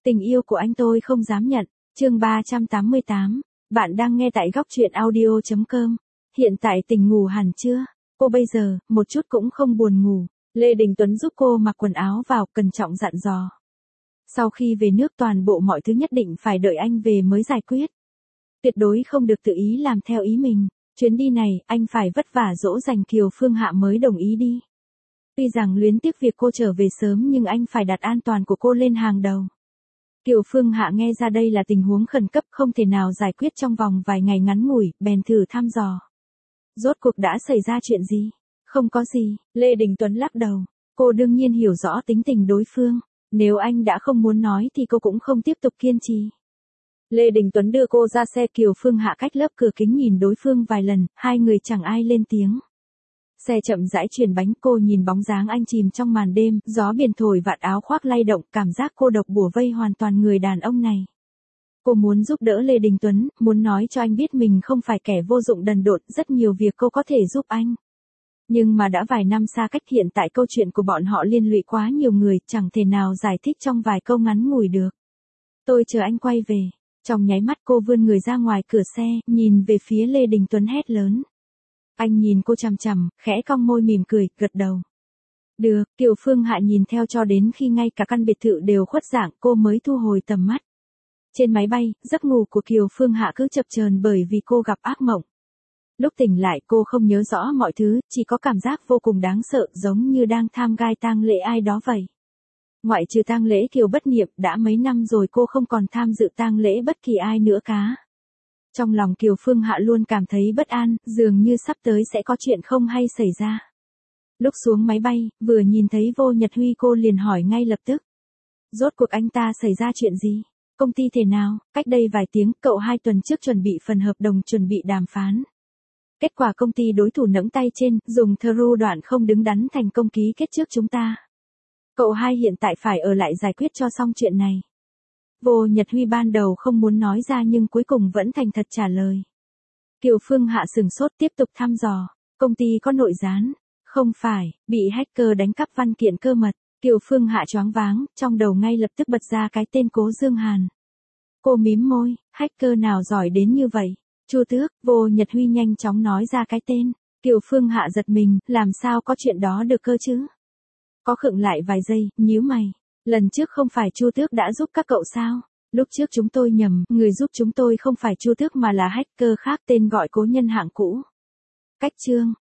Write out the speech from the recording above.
Tình yêu của anh tôi không dám nhận. Chương 388. Bạn đang nghe tại góc truyện audio.com. Hiện tại tỉnh ngủ hẳn chưa? Cô bây giờ, một chút cũng không buồn ngủ. Lê Đình Tuấn giúp cô mặc quần áo vào, cẩn trọng dặn dò. Sau khi về nước toàn bộ mọi thứ nhất định phải đợi anh về mới giải quyết. Tuyệt đối không được tự ý làm theo ý mình. Chuyến đi này, anh phải vất vả dỗ dành Kiều Phương Hạ mới đồng ý đi. Tuy rằng luyến tiếc việc cô trở về sớm nhưng anh phải đặt an toàn của cô lên hàng đầu. Kiều Phương Hạ nghe ra đây là tình huống khẩn cấp không thể nào giải quyết trong vòng vài ngày ngắn ngủi, bèn thử thăm dò. Rốt cuộc đã xảy ra chuyện gì? Không có gì, Lê Đình Tuấn lắc đầu. Cô đương nhiên hiểu rõ tính tình đối phương. Nếu anh đã không muốn nói thì cô cũng không tiếp tục kiên trì. Lê Đình Tuấn đưa cô ra xe, Kiều Phương Hạ cách lớp cửa kính nhìn đối phương vài lần, hai người chẳng ai lên tiếng. Xe chậm rãi chuyển bánh, cô nhìn bóng dáng anh chìm trong màn đêm, gió biển thổi vạt áo khoác lay động, cảm giác cô độc bủa vây hoàn toàn người đàn ông này. Cô muốn giúp đỡ Lê Đình Tuấn, muốn nói cho anh biết mình không phải kẻ vô dụng đần độn, rất nhiều việc cô có thể giúp anh. Nhưng mà đã vài năm xa cách, hiện tại câu chuyện của bọn họ liên lụy quá nhiều người, chẳng thể nào giải thích trong vài câu ngắn ngủi được. Tôi chờ anh quay về. Trong nháy mắt cô vươn người ra ngoài cửa xe, nhìn về phía Lê Đình Tuấn hét lớn. Anh nhìn cô chằm chằm, khẽ cong môi mỉm cười, gật đầu. Được, Kiều Phương Hạ nhìn theo cho đến khi ngay cả căn biệt thự đều khuất dạng, cô mới thu hồi tầm mắt. Trên máy bay, giấc ngủ của Kiều Phương Hạ cứ chập chờn bởi vì cô gặp ác mộng. Lúc tỉnh lại cô không nhớ rõ mọi thứ, chỉ có cảm giác vô cùng đáng sợ, giống như đang tham gai tang lễ ai đó vậy. Ngoại trừ tang lễ Kiều Bất Niệm, đã mấy năm rồi cô không còn tham dự tang lễ bất kỳ ai nữa cả. Trong lòng Kiều Phương Hạ luôn cảm thấy bất an, dường như sắp tới sẽ có chuyện không hay xảy ra. Lúc xuống máy bay, vừa nhìn thấy Vô Nhật Huy cô liền hỏi ngay lập tức. Rốt cuộc anh ta xảy ra chuyện gì? Công ty thế nào? Cách đây vài tiếng, cậu 2 tuần trước chuẩn bị phần hợp đồng chuẩn bị đàm phán. Kết quả công ty đối thủ nẫng tay trên, dùng thru đoạn không đứng đắn thành công ký kết trước chúng ta. Cậu 2 hiện tại phải ở lại giải quyết cho xong chuyện này. Vô Nhật Huy ban đầu không muốn nói ra nhưng cuối cùng vẫn thành thật trả lời. Kiều Phương Hạ sửng sốt tiếp tục thăm dò. Công ty có nội gián? Không phải, bị hacker đánh cắp văn kiện cơ mật. Kiều Phương Hạ choáng váng, trong đầu ngay lập tức bật ra cái tên Cố Dương Hàn. Cô mím môi, hacker nào giỏi đến như vậy? Chu Tước. Vô Nhật Huy nhanh chóng nói ra cái tên. Kiều Phương Hạ giật mình, làm sao có chuyện đó được cơ chứ? Có khựng lại vài giây, nhíu mày. Lần trước không phải Chu Tước đã giúp các cậu sao? Lúc trước chúng tôi nhầm, người giúp chúng tôi không phải Chu Tước mà là hacker khác, tên gọi Cố Nhân Hạng cũ. Cách chương.